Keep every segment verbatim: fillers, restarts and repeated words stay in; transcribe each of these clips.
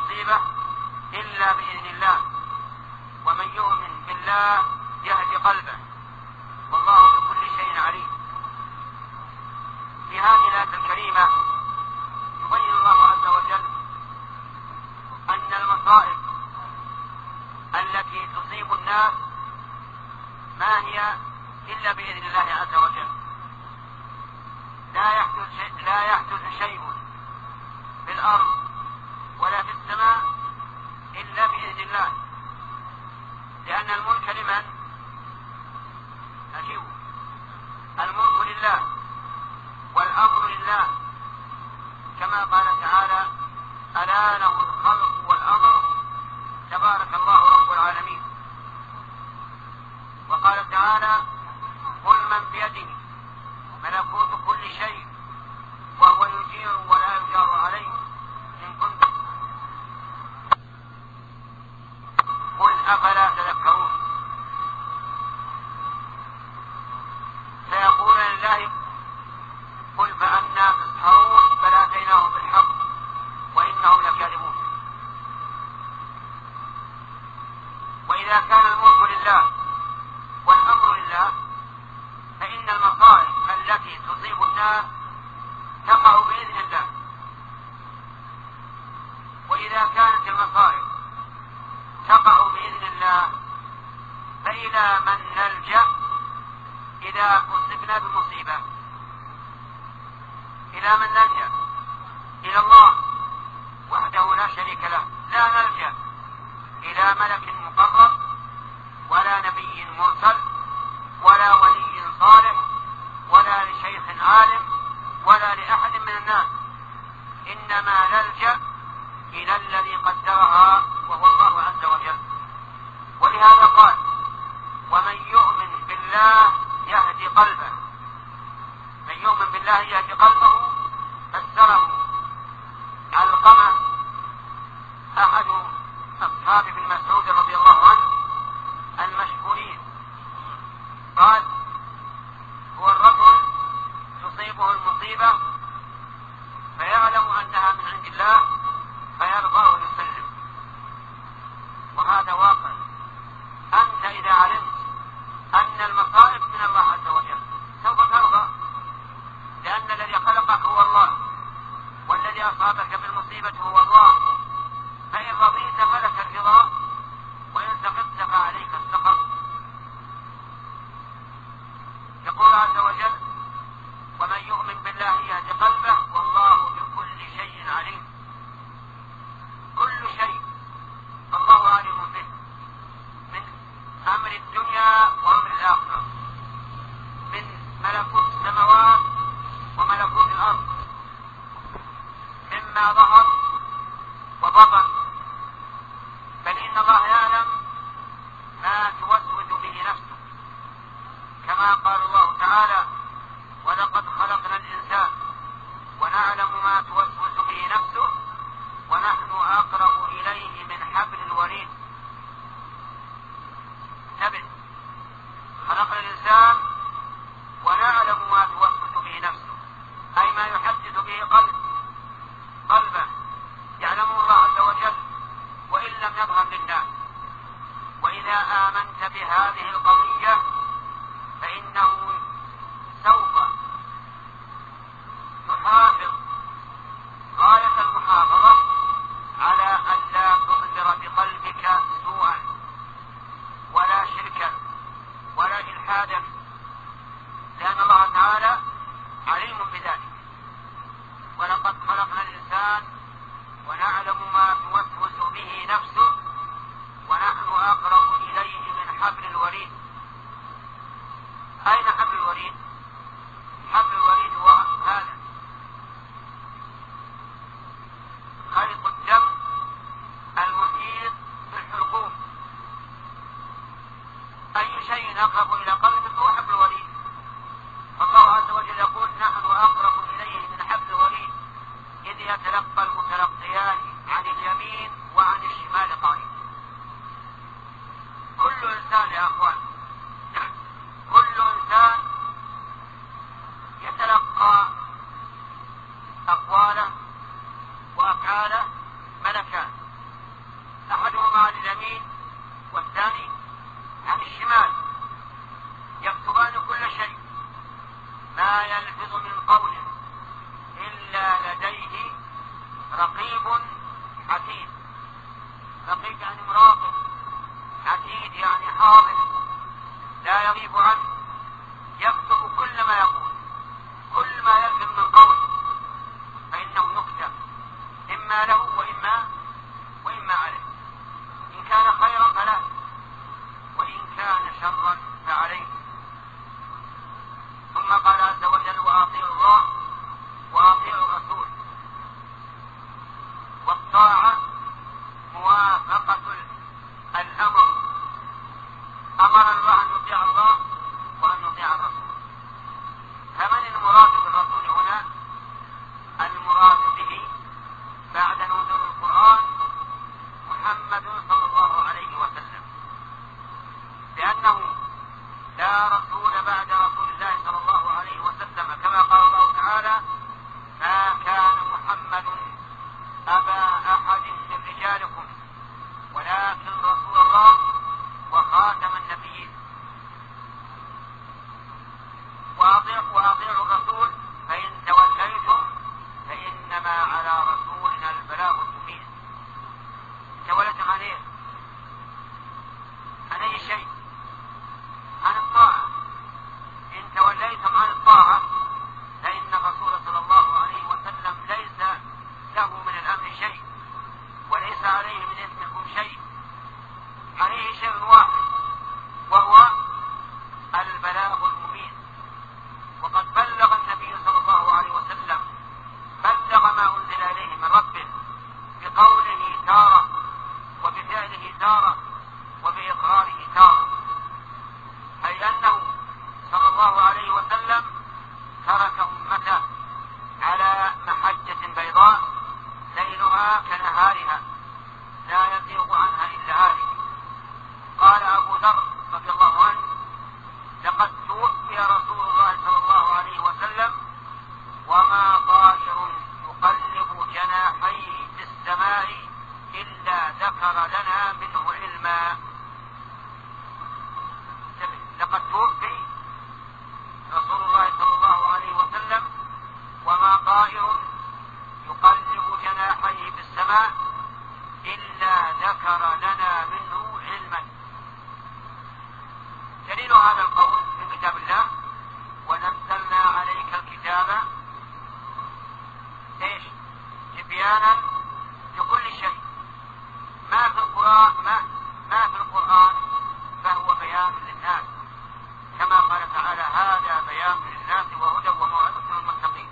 المصيبة إلا بإذن الله، ومن يؤمن بالله يهدي قلبه، والله بكل شيء عليم. في هذه الآية الكريمة يبين الله عز وجل أن المصائب التي تصيب الناس ما هي إلا بإذن الله عز وجل. لا يحدث شيء, لا يحدث شيء في الأرض ولا في السماء إلا بإذن الله، لأن الملك لمن؟ أجيب. الملك لله والأمر لله، كما قال تعالى: ألا له الخلق والأمر تبارك الله رب العالمين. وقال تعالى: قل من بيده ملكوت كل شيء وهو يجير ولا يجار عليه إن كنتم قل أفلا تذكرون. سيقول لله: قل فأنا تسحرون بل آتيناهم بالحق وإنهم لكاذبون. وإذا كان الملك لله والأمر لله فإن المصائب التي تصيب الناس تقع بإذن الله. وإذا كانت المصائب تقع بإذن الله فإلى من نلجأ إذا أصبنا بمصيبة؟ إلى من نلجأ؟ إلى الله وحده لا شريك له. لا نلجأ إلى ملك مقرب ولا نبي مرسل ولا ولي صالح ولا لشيخ عالم ولا لأحد من الناس، إنما نلجأ إلى الذي قدرها وهو الله عز وجل. ولهذا قال: ومن يؤمن بالله يهدي قلبه. من يؤمن بالله يهدي قلبه فسره علقمة أحد أصحاب ابن مسعود رضي الله عنه المشهورين، قال: هو الرجل تصيبه المصيبة فيعلم أنها من عند الله فيرضى ويسلم. وهذا واقع. أنت إذا علمت أن المصائب من الله عز وجل سوف ترضى، لأن الذي خلقك هو الله والذي أصابك بالمصيبة هو الله. فإن رضيت فلك الرضا وإن سقطت فعليك السقط. يقول عز وجل: ومن يؤمن بالله يهدي قلبه والله بكل شيء عليم. كل شيء الله عالم به من أمر الدنيا وأمر الآخرة، من ملكوت السماوات وملكوت الأرض، مما ظهر وبطن، بل إن الله يعلم ما توسوس به نفسه، كما قال الله تعالى: ولقد خلقنا الإنسان ونعلم ما توسوس به نفسه ونحن أقرب إليه من حبل الوريد. نبت خلقنا الإنسان ونعلم ما توسوس به نفسه، أي ما يحدث به قلب قلبه يعلمه الله عز وجل وإن لم يظهر للناس. وإذا آمنت بهذه القضية فإنه سوف تحافظ غاية المحافظة على أن لا تبصر بقلبك سوءا ولا شركا ولا إلحادا، لأن الله تعالى عليم بذلك. ولقد خلقنا الإنسان ونعلم ما توسوس به نفسه ونحن أقرب إليه من حبل الوريد. أين حبل الوريد؟ حبل الوريد هو هذا خلط الدم المحيط بالحلقوم. أي شيء أقرب إلى قلبك هو حبل الوريد. فالله عز وجل يقول: نحن أقرب إليه من حبل الوريد إذ يتلقى المتلقيان عن اليمين وعن الشمال قائم. كل إنسان يا أخوان، كل إنسان يتلقى أقواله وأفعاله ملكان، الثاني عن الشمال، يكتبان كل شيء، ما يلفظ من قول إلا لديه رقيب عتيد. رقيب يعني مراقب، عتيد يعني حاضر لا يغيب عنه، يكتب كل ما يقول، كل ما يلفظ من قول فإنه يكتب، إما له وإما وإما عليه، إن كان خيرا فله وإن كان شرا فعليه. ثم قال عز وجل: وأطيعوا الله وأطيعوا الرسول. والطاعة موافقة الأمر، أمر الله أن يطيع الله وأن يطيع الرسول. فمن المراد بالرسول هنا؟ المراد به بعد نزول القرآن محمد صلى الله عليه وسلم، لأنه لا رسول بعد رسول الله صلى الله عليه وسلم، كما قال الله تعالى: ما كان محمد أبا أحد من رجالكم ولكن رسول الله وخاتم النبيين. وأطيعوا وأطيعوا الرسول فإن توليتم فإنما على رسولنا البلاغ المبين. توليتم عن إيه؟ عن أي شيء؟ عن الطاعة. إن توليتم عن الطاعة فإن الرسول صلى الله عليه وسلم ليس له من الأمر شيء، وليس عليه من إثمكم شيء، عليه شيء واحد وهو البلاغ المبين. وقد بلغ النبي صلى الله عليه وسلم، بلغ ما أنزل إليه من ربه بقوله تارة، وبفعله تارة، وبإقراره تارة، أي أنه صلى الله عليه وسلم ترك أمته على محجة بيضاء ليلها كنهارها لا يزيغ عنها إلا هالك. قال أبو ذر رضي الله عنه: لقد توفي رسول الله صلى الله عليه وسلم وما طائر يقلب جناحيه في السماء إلا ذكر لنا منه علما. لقد توفي رسول الله صلى الله عليه وسلم وما طائر يقلب جناحيه في السماء إلا ذكر لنا منه علما. دليل هذا القول في كتاب الله: ونزلنا عليك الكتاب ايش؟ تبيانا لكل شيء. ما في القرآن ما, ما في القرآن فهو بيان للناس، كما قال تعالى: هذا بيان للناس وهدى وموعظة للمتقين.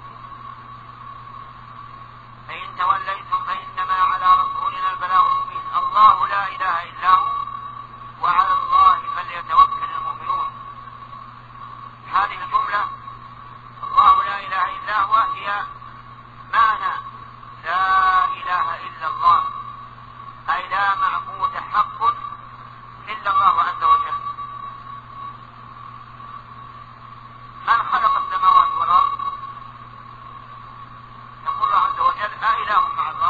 فإن توليتم فإنما على رسولنا البلاغ المبين. الله لا إله إلا هو وعلى الله فليتوكل المؤمنون. هذه الجملة الله لا إله إلا هو هي معنى لا إله إلا الله، أي لا معبود حق إلا الله عز وجل. من خلق السماوات والأرض؟ يقول الله عز وجل: أإله مع الله؟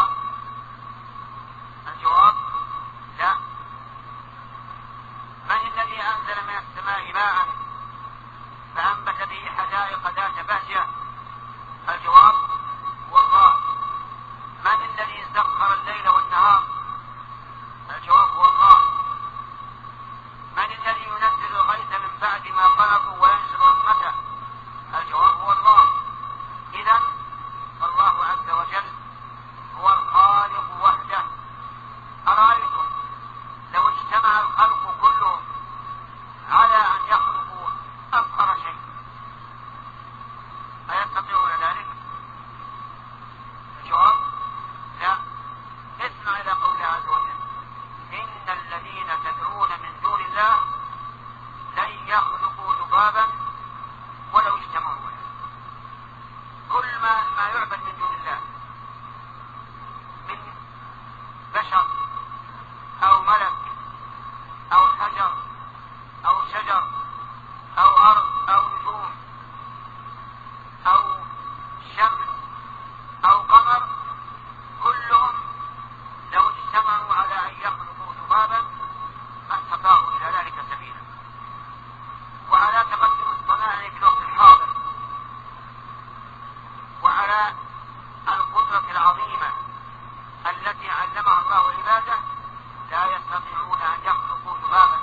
العظيمة التي علمها الله عباده لا يستطيعون أن يخلقوا ذبابا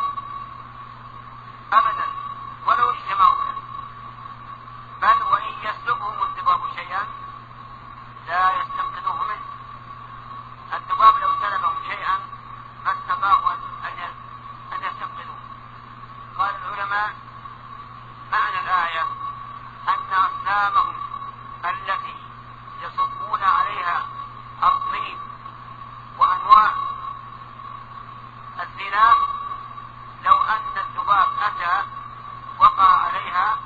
أبدا ولو اجتمعوا له، بل وإن يسلبهم الذباب شيئا لا يستنقذوه منه. الذباب لو سلبهم شيئا ما استطاعوا أن يستنقذوه. قال العلماء معنى الآية أن أصنامهم التي يصبون عليها الطين وأنواع الزنا لو أن الذباب أتى وقع عليها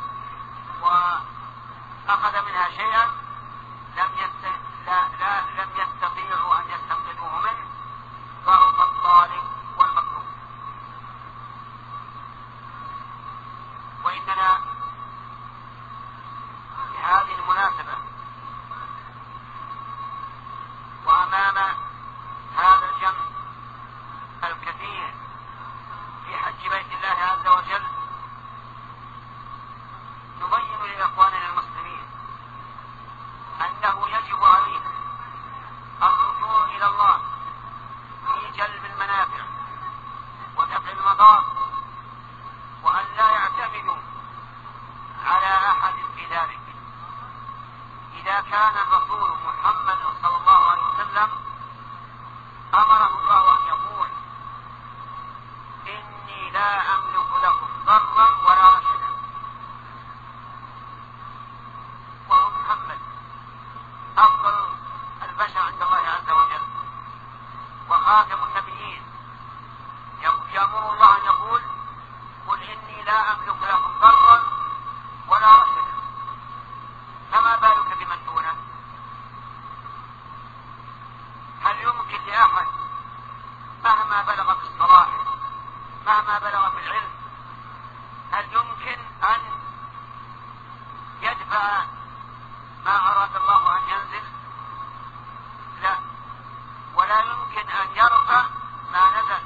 وأخذ منها شيئا لم يست... لا... لا... لم يستطيعوا أن يستنقذوه منه، ضعف الطالب والمطلوب. وإننا بهذه المناسبة وأمام هذا الجمع الكثير في حج بيت الله عز وجل نبين لإخواننا المسلمين أنه يجب عليهم الرجوع إلى الله في جلب المنافع ودفع المضار، وأن لا يعتمدوا على أحد في ذلك. إذا كان الرسول محمد صلى الله عليه وسلم أمره الله أن يقول إني لا أملك لكم ضرا ولا رشدا، وهو محمد أفضل البشر عند الله عز وجل وخاتم النبيين، يأمر الله أن يقول قل إني لا أملك لكم ضرا ولا رشدا، فما بالك بمن دونه؟ هل يمكن لأحد مهما بلغ في الصلاح مهما بلغ في العلم هل يمكن أن يدفع ما أراد الله أن ينزل؟ لا، ولا يمكن أن يرفع ما نزل.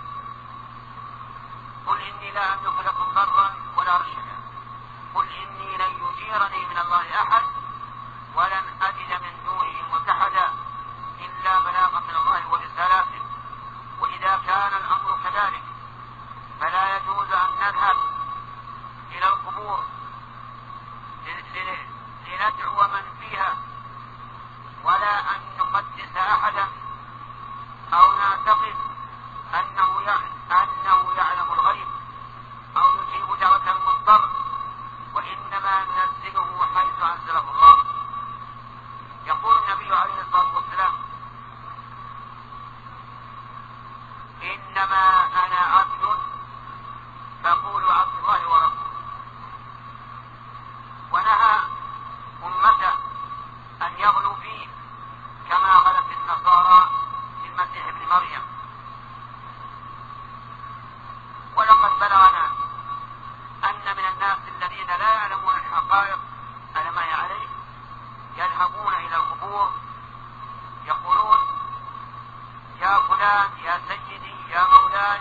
قل إني لا أملك لكم ضرا ولا رشدا، قل إني لن يجيرني من الله أحد ولن أجد من دونه ملتحدا إلا بلاغا من الله ورسالاته. وإذا كان الأمر كذلك فلا يجوز أن نذهب إلى القبور لندعو من فيها ولا أن نقدس أحدا أو نعتقد أنه أنه يعلم الغيب أو يجيب دعوة المضطر، وإنما ننزله حيث أنزله الله. يقول النبي عليه الصلاة والسلام إنما أنا عبد فقولوا عبد الله ورسوله، ونهى أمته أن يغلوا فيه كما غلت النصارى في المسيح ابن مريم. ولقد بلغنا أن من الناس الذين لا يعلمون الحقائق على ما هي عليه يذهبون إلى القبور يقولون يا فلان يا سيدي يا مولاي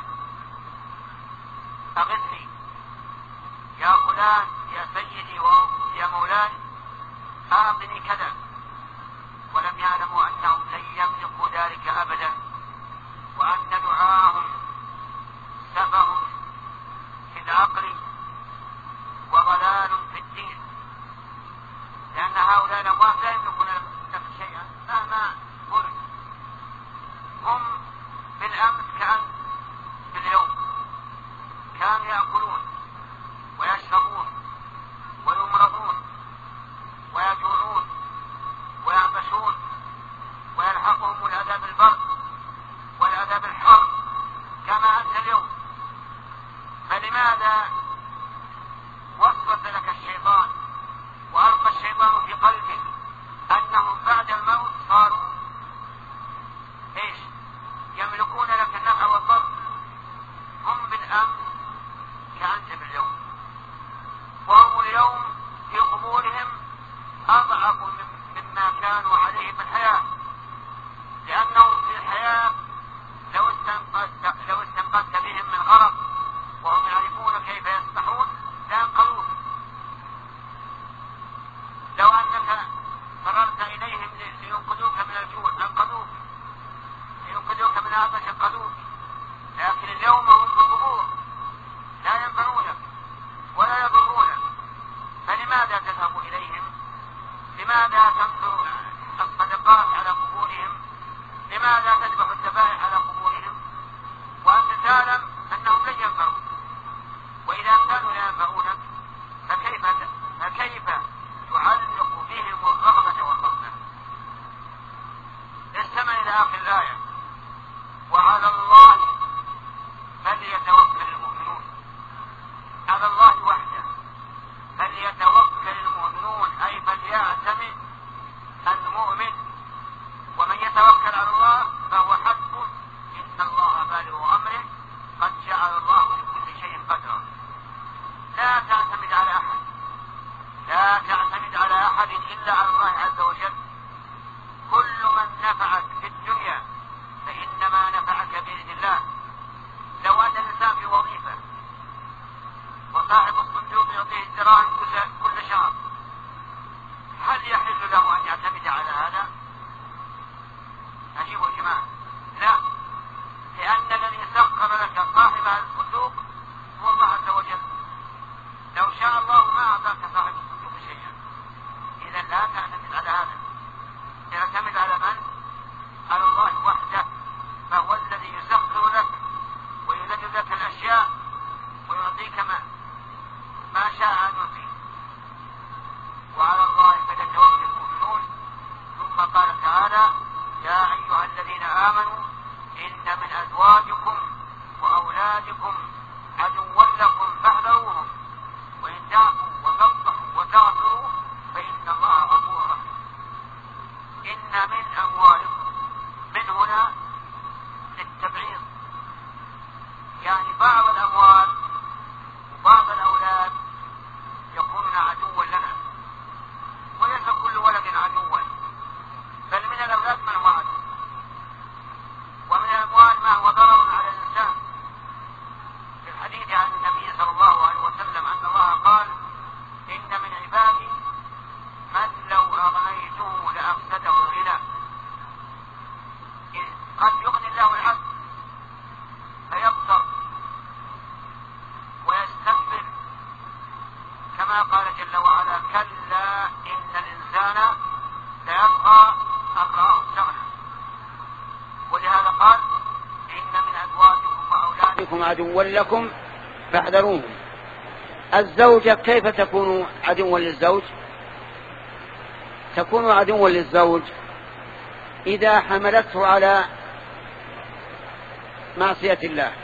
أغثني، يا فلان يا سيدي ويا مولاي أعطني كذا، ولم يعلموا أنهم لن يملكوا ذلك أبدا، وأن دعاءهم سفه في العقل وضلال في الدين، لأن هؤلاء الأموات لا يملكون لك شيئا مهما قلت. هم بالأمس كأن باليوم كانوا يأكلون ويشربون ويمرضون ويجوعون ويعطشون ويلحقهم الأذى بالبرد والأذى بالحر كما أنت اليوم. فلماذا وسوس لك الشيطان وألقى الشيطان في قلبك أنهم بعد الموت صاروا إيش؟ يملكون لك النفع والضر؟ هم بالأمس كأنت باليوم، وهم اليوم في قبورهم أضعف مما كانوا عليه في الحياة، لأنهم في الحياة لو استنقذت, لو استنقذت بهم من غرق وهم يعرفون كيف فشقدوك، لكن اليوم هم في القبور لا ينفعونك ولا يضرونك، فلماذا تذهب إليهم؟ لماذا تنظر الصدقات على قبورهم؟ لماذا تذبح الذبائح على قبورهم وأنت تعلم أنهم لن ينفعوك؟ وإذا كانوا لا ينفعونك فكيف فكيف تعلق بهم الرغبة والرهبة؟ استمع إلى آخر الآية: وعلى الله فليتوكل المؤمنون. على الله وحده فليتوكل المؤمنون، أي فليعتمد المؤمن، ومن يتوكل على الله فهو حسبه، إن الله بالغ أمره، قد جعل الله لكل شيء قدرا. لا تعتمد على أحد، لا تعتمد على أحد إلا على الله عز وجل. كل من نفعك في الدنيا فإنما نفعك بإذن الله. لو أن الإنسان في وظيفة وصاحب الصندوق يعطيه الدراهم كل شهر، هل يحل له أن يعتمد على هذا؟ أجيبوا يا جماعة، لا، لأن الذي سخر لك صاحب هذا الصندوق هو الله عز وجل. لو شاء الله ما أعطاك صاحب الصندوق شيئا. إذا لا تعتمد على هذا، تعتمد على من؟ على الله وحده، فهو الذي يسخر لك ويذل لك الأشياء ويعطيك ما, ما شاء أن يعطيك. وعلى الله فليتوكل المؤمنون. ثم قال تعالى: يا أيها الذين آمنوا إن من أزواجكم وأولادكم عدوا لكم فاحذروهم وإن تعفوا وتصفحوا وتغفروا فإن الله غفور رحيم. إن من أموالكم، من هنا للتبعيض، يعني بعض الأموال وبعض الأولاد يكونون عدوا لنا، وليس كل ولد عدوا، بل من الأولاد من هو عدو، ومن الأموال ما هو ضرر على الإنسان. في الحديث عن النبي صلى الله عليه وسلم أن الله قال: إن من عبادي من لو أغنيته لأفسده الغنى. قد يغني الله العبد فيبطر ويستكبر، كما قال جل وعلا: كلا إن الإنسان ليطغى أن رآه استغنى. ولهذا قال: إن من أزواجكم وأولادكم عدوا لكم فاحذروهم. الزوجة كيف تكون عدوا للزوج؟ تكون عدوا للزوج إذا حملته على معصية الله،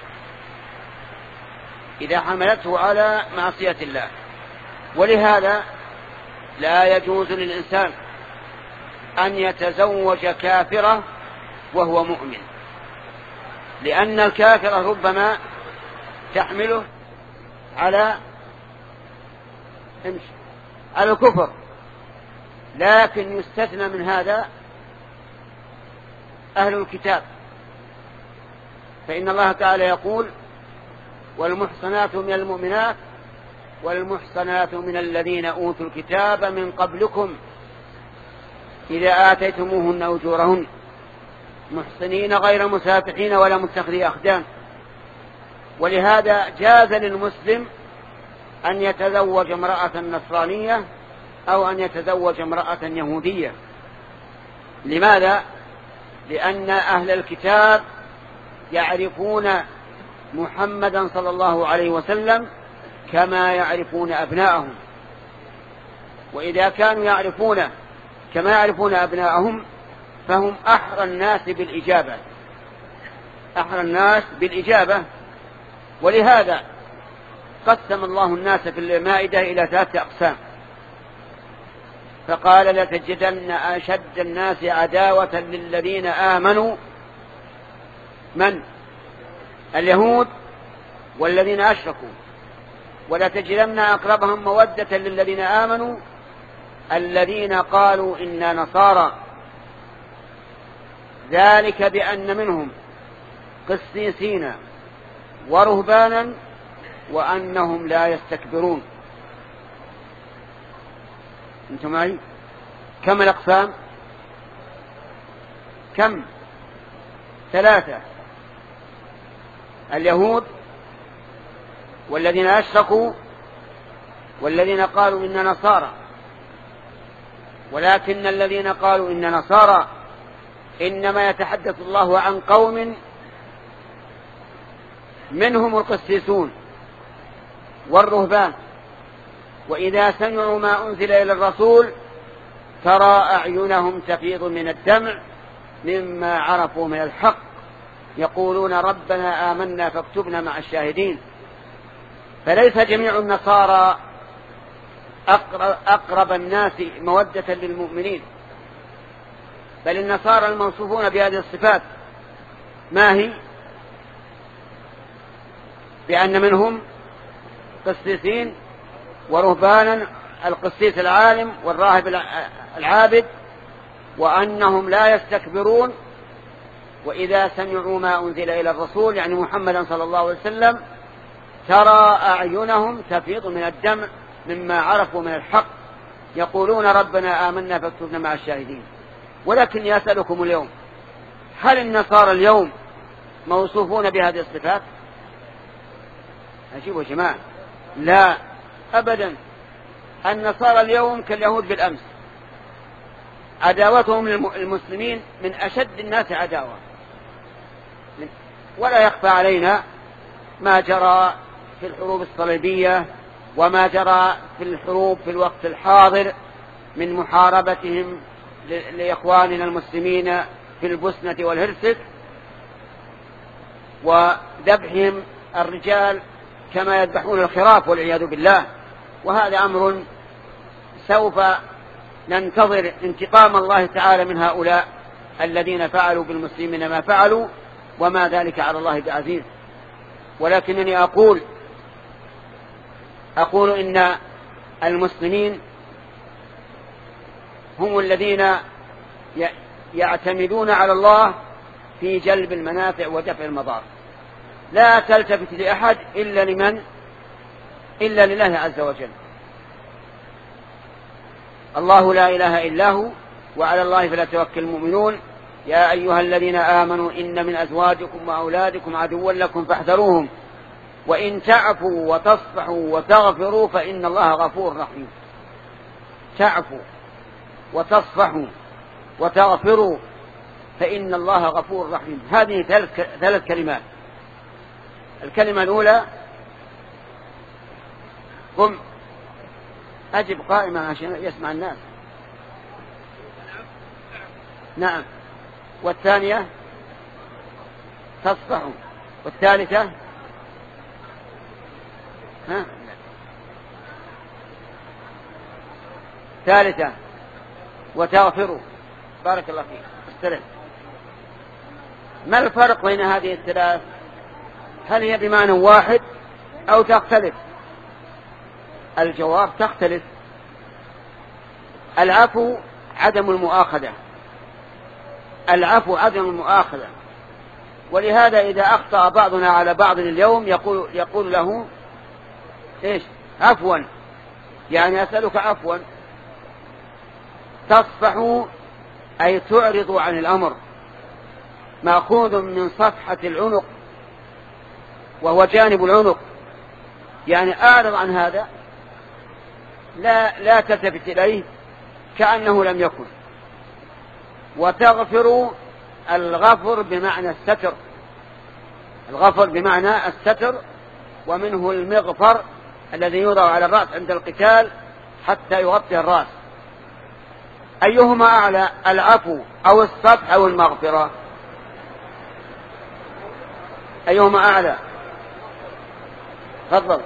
إذا حملته على معصية الله. ولهذا لا يجوز للإنسان أن يتزوج كافرة وهو مؤمن، لأن الكافرة ربما تحمله على على الكفر. لكن يستثنى من هذا أهل الكتاب، فإن الله تعالى يقول: والمحصنات من المؤمنات والمحصنات من الذين أوتوا الكتاب من قبلكم إذا آتيتموهن أجورهن محصنين غير مسافحين ولا متخذي أخدان. ولهذا جاز للمسلم أن يتزوج امرأة نصرانية أو أن يتزوج امرأة يهودية. لماذا؟ لأن أهل الكتاب يعرفون محمدا صلى الله عليه وسلم كما يعرفون أبناءهم، وإذا كانوا يعرفونه كما يعرفون أبناءهم فهم أحرى الناس بالإجابة، أحرى الناس بالإجابة. ولهذا قسم الله الناس في المائدة إلى ثلاثة أقسام، فقال: لتجدن أشد الناس عداوة للذين آمنوا من؟ اليهود والذين أشركوا، ولتجدن أقربهم مودة للذين آمنوا الذين قالوا إنا نصارى، ذلك بأن منهم قسيسين ورهبانا وأنهم لا يستكبرون. أنتم معي؟ كم الأقسام؟ كم؟ ثلاثة. اليهود والذين أشركوا والذين قالوا إن نصارى. ولكن الذين قالوا إن نصارى إنما يتحدث الله عن قوم منهم القسيسون والرهبان، وإذا سمعوا ما أنزل إلى الرسول ترى أعينهم تفيض من الدمع مما عرفوا من الحق، يقولون ربنا آمنا فاكتبنا مع الشاهدين. فليس جميع النصارى أقرب الناس مودة للمؤمنين، بل النصارى الموصوفون بهذه الصفات ما هي؟ بأن منهم قسيسين ورهبانا، القسيس العالم والراهب العابد، وأنهم لا يستكبرون، وإذا سمعوا ما أنزل إلى الرسول يعني محمدا صلى الله عليه وسلم ترى أعينهم تفيض من الدمع مما عرفوا من الحق، يقولون ربنا آمنا فاكتبنا مع الشاهدين. ولكن يسألكم اليوم، هل النصارى اليوم موصوفون بهذه الصفات؟ أجيبوا يا جماعة، لا أبدا. النصارى اليوم كاليهود بالأمس، عداوتهم للمسلمين من أشد الناس عداوة. ولا يخفى علينا ما جرى في الحروب الصليبية وما جرى في الحروب في الوقت الحاضر من محاربتهم لإخواننا المسلمين في البوسنة والهرسك وذبحهم الرجال كما يذبحون الخراف والعياذ بالله. وهذا أمر سوف ننتظر انتقام الله تعالى من هؤلاء الذين فعلوا بالمسلمين ما فعلوا، وما ذلك على الله بعزيز. ولكنني أقول أقول إن المسلمين هم الذين يعتمدون على الله في جلب المنافع ودفع المضار. لا تلتفت لأحد إلا لمن إلا لله عز وجل. الله لا إله إلا هو وعلى الله فليتوكل المؤمنون. يا أيها الذين آمنوا إن من أزواجكم وأولادكم عدوا لكم فاحذروهم وإن تعفوا وتصفحوا وتغفروا فإن الله غفور رحيم. تعفوا وتصفحوا وتغفروا فإن الله غفور رحيم. هذه ثلاث كلمات. الكلمة الأولى قم أجب قائما عشان يسمع الناس. نعم. والثانية تصفحوا. والثالثة ها ثالثة وتغفروا. بارك الله فيك. استلم. ما الفرق بين هذه الثلاث؟ هل هي بمعنى واحد أو تختلف؟ الجواب تختلف. العفو عدم المؤاخذة، العفو عدم المؤاخذة. ولهذا إذا أخطأ بعضنا على بعض اليوم يقول, يقول له إيش؟ عفوا، يعني أسألك عفوا. تصفحوا أي تعرضوا عن الأمر، مأخوذ من صفحة العنق وهو جانب العنق، يعني أعرض عن هذا، لا, لا تلتفت إليه كأنه لم يكن. وتغفر الغفر بمعنى الستر، الغفر بمعنى الستر، ومنه المغفر الذي يوضع على الرأس عند القتال حتى يغطي الرأس. أيهما أعلى، العفو أو الصفح أو المغفرة؟ أيهما أعلى؟ تفضل.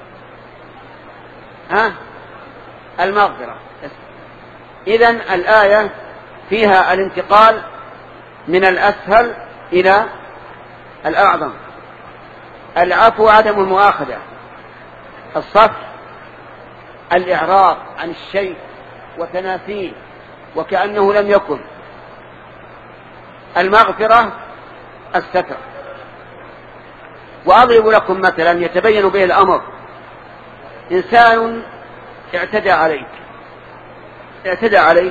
ها؟ المغفرة. إذن الآية فيها الانتقال من الأسهل إلى الأعظم. العفو عدم المؤاخذة، الصفح الإعراض عن الشيء وتنافيه وكأنه لم يكن. المغفرة الستر. وأضرب لكم مثلا يتبين به الأمر. إنسان اعتدى عليك اعتدى عليك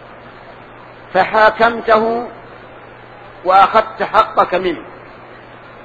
فحاكمته وأخذت حقك منه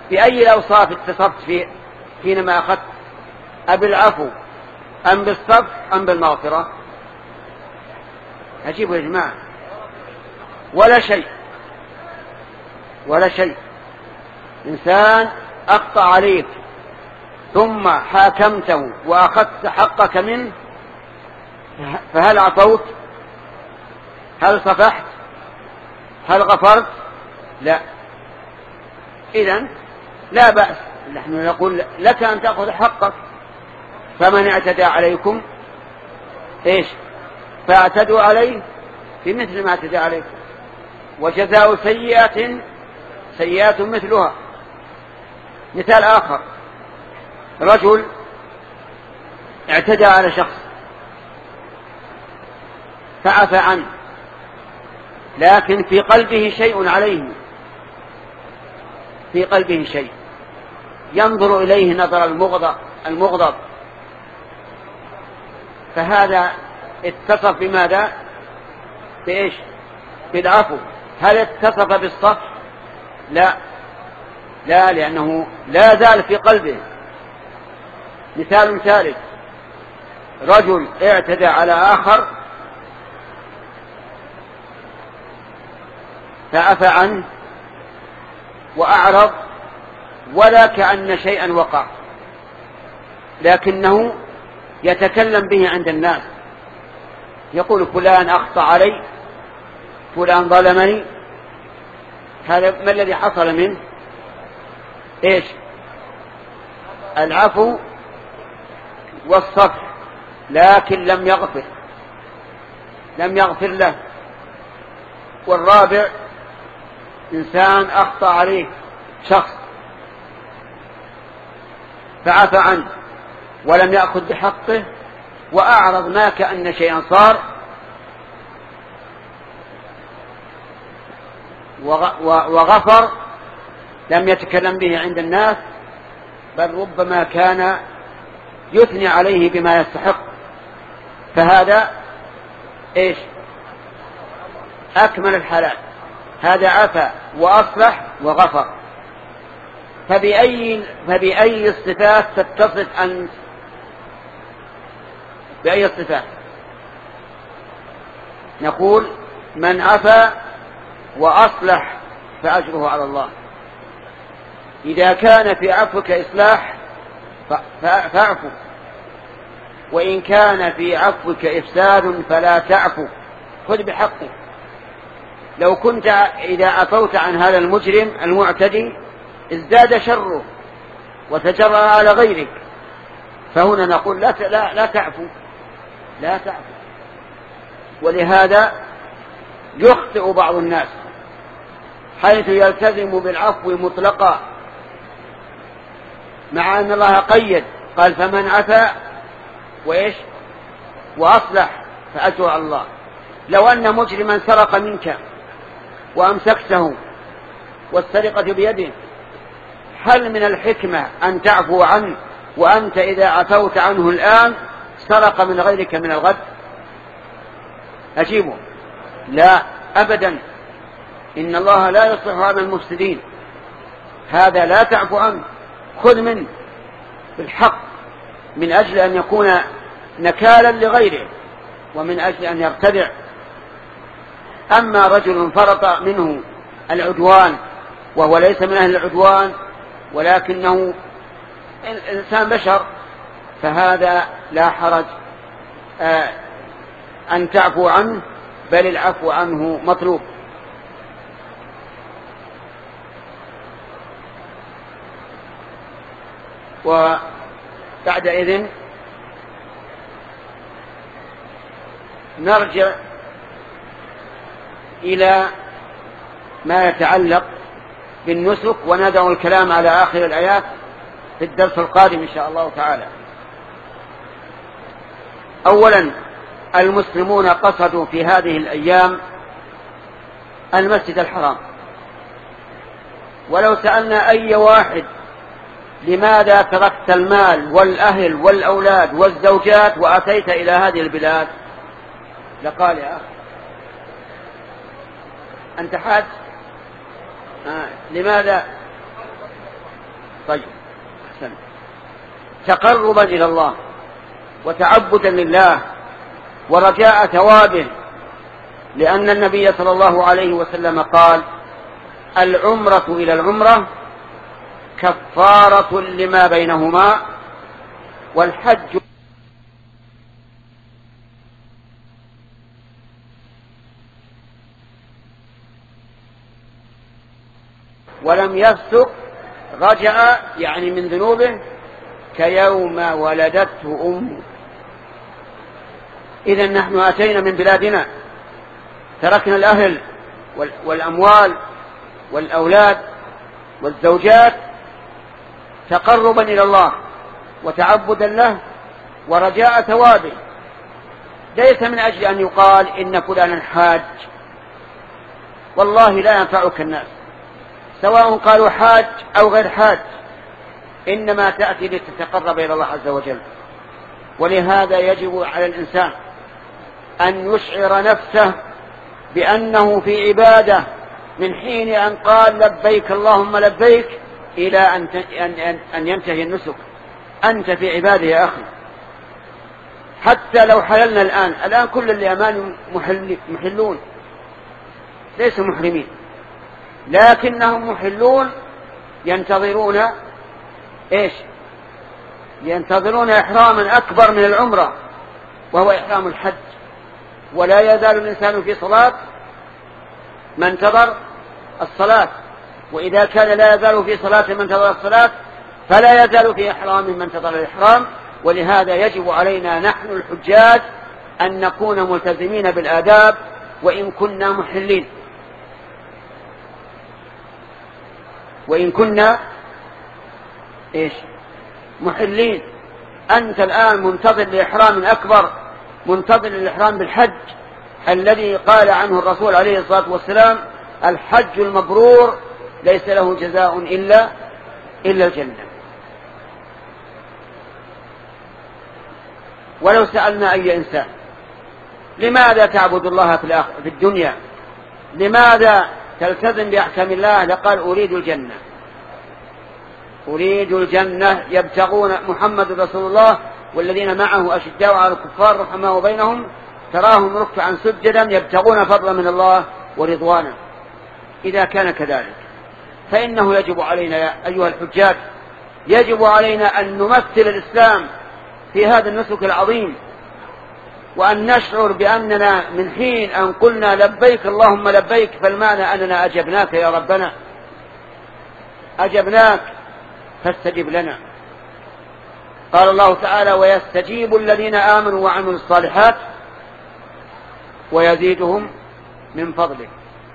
بأي الأوصاف اتصفت في حينما أخذت؟ أبالعفو أم بالصف أم بالمغفرة؟ عجيب يا جماعة، ولا شيء ولا شيء. إنسان أخطأ عليك ثم حاكمته وأخذت حقك منه، فهل عفوت؟ هل صفحت؟ هل غفرت؟ لا. إذن لا بأس، نحن نقول لك أن تأخذ حقك. فمن اعتدى عليكم إيش فاعتدوا عليه بمثل ما اعتدى عليكم، وجزاء سيئة سيئات مثلها. مثال آخر، رجل اعتدى على شخص فعفى عنه، لكن في قلبه شيء عليه، في قلبه شيء ينظر إليه نظر المغضب المغضب فهذا اتصف بماذا؟ بإيش؟ بالعفو. هل اتصف بالصف؟ لا لا، لأنه لا زال في قلبه. مثال ثالث، رجل اعتدى على آخر فعفى عنه وأعرض ولا كأن شيئا وقع، لكنه يتكلم به عند الناس، يقول فلان أخطأ علي، فلان ظلمني. هذا ما الذي حصل منه؟ إيش؟ العفو والصفح، لكن لم يغفر لم يغفر له. والرابع، إنسان أخطأ عليه شخص فعفى عنه ولم يأخذ بحقه وأعرض ما كأن شيئا صار، وغفر، لم يتكلم به عند الناس، بل ربما كان يثني عليه بما يستحق. فهذا إيش؟ أكمل الحالات. هذا عفا وأصلح وغفر. فبأي, فبأي الصفات تتصف أنت؟ بأي الصفات؟ نقول من عفا وأصلح فأجره على الله. إذا كان في عفوك إصلاح فاعفو، وإن كان في عفوك إفساد فلا تعفو، خذ بحقه. لو كنت إذا عفوت عن هذا المجرم المعتدي ازداد شره وتجرأ على غيرك، فهنا نقول لا لا لا تعفو لا تعفو. ولهذا يخطئ بعض الناس حيث يلتزم بالعفو مطلقا، مع أن الله قيد قال فمن عفا وإيش وأصلح فأجره على الله. لو أن مجرما سرق منك وأمسكته والسرقة بيده، هل من الحكمة أن تعفو عنه وأنت إذا عفوت عنه الآن سرق من غيرك من الغد؟ أجيبه لا أبدا، إن الله لا يصلح عمل المفسدين. هذا لا تعفو عنه، خذ منه بالحق من أجل أن يكون نكالا لغيره ومن أجل أن يرتدع. أما رجل فرط منه العدوان وهو ليس من أهل العدوان ولكنه إنسان بشر، فهذا لا حرج آه أن تعفو عنه، بل العفو عنه مطلوب. وبعد إذن نرجع إلى ما يتعلق بالنسك، وندع الكلام على آخر الآيات في الدرس القادم إن شاء الله تعالى. أولا، المسلمون قصدوا في هذه الأيام المسجد الحرام، ولو سألنا أي واحد لماذا تركت المال والأهل والأولاد والزوجات وأتيت إلى هذه البلاد، لقال يا أخي أنت حاج. آه. لماذا؟ طيب أحسن. تقربا إلى الله وتعبدا لله ورجاء ثوابه، لأن النبي صلى الله عليه وسلم قال: العمرة إلى العمرة كفارة لما بينهما، والحج ولم يفسق رجع يعني من ذنوبه كيوم ولدته أمه. إذن نحن أتينا من بلادنا، تركنا الأهل والأموال والأولاد والزوجات تقربا إلى الله وتعبدا له ورجاء ثوابه، ليس من أجل أن يقال إن فلانا حاج. والله لا ينفعك الناس سواء قالوا حاج أو غير حاج، إنما تأتي لتتقرب إلى الله عز وجل. ولهذا يجب على الإنسان أن يشعر نفسه بأنه في عبادة من حين أن قال لبيك اللهم لبيك إلى أن ينتهي النسك. أنت في عبادة يا أخي. حتى لو حللنا الآن الآن كل اليمان محلون، ليسوا محرمين، لكنهم محلون ينتظرون إيش؟ ينتظرون إحراما أكبر من العمرة، وهو إحرام الحج. ولا يزال الإنسان في صلاة ما انتظر الصلاة، وإذا كان لا يزال في صلاة من انتظر الصلاة فلا يزال في إحرام من انتظر الإحرام. ولهذا يجب علينا نحن الحجاج أن نكون ملتزمين بالآداب وإن كنا محلين، وإن كنا إيش محلين. أنت الآن منتظر لإحرام أكبر، منتظر للإحرام بالحج الذي قال عنه الرسول عليه الصلاة والسلام: الحج المبرور ليس له جزاء إلا إلا الجنة. ولو سألنا أي إنسان لماذا تعبد الله في الدنيا، لماذا تلتزم بأحكام الله، لقال: أريد الجنة، أريد الجنة. يبتغون محمد رسول الله والذين معه أشداء على الكفار رحماء بينهم تراهم ركعا سجدا يبتغون فضلا من الله ورضوانا. إذا كان كذلك فإنه يجب علينا يا أيها الحجاج، يجب علينا أن نمثل الإسلام في هذا النسك العظيم، وأن نشعر بأننا من حين أن قلنا لبيك اللهم لبيك فالمعنى أننا أجبناك يا ربنا، أجبناك فاستجب لنا. قال الله تعالى: ويستجيب الذين آمنوا وعملوا الصالحات ويزيدهم من فضله.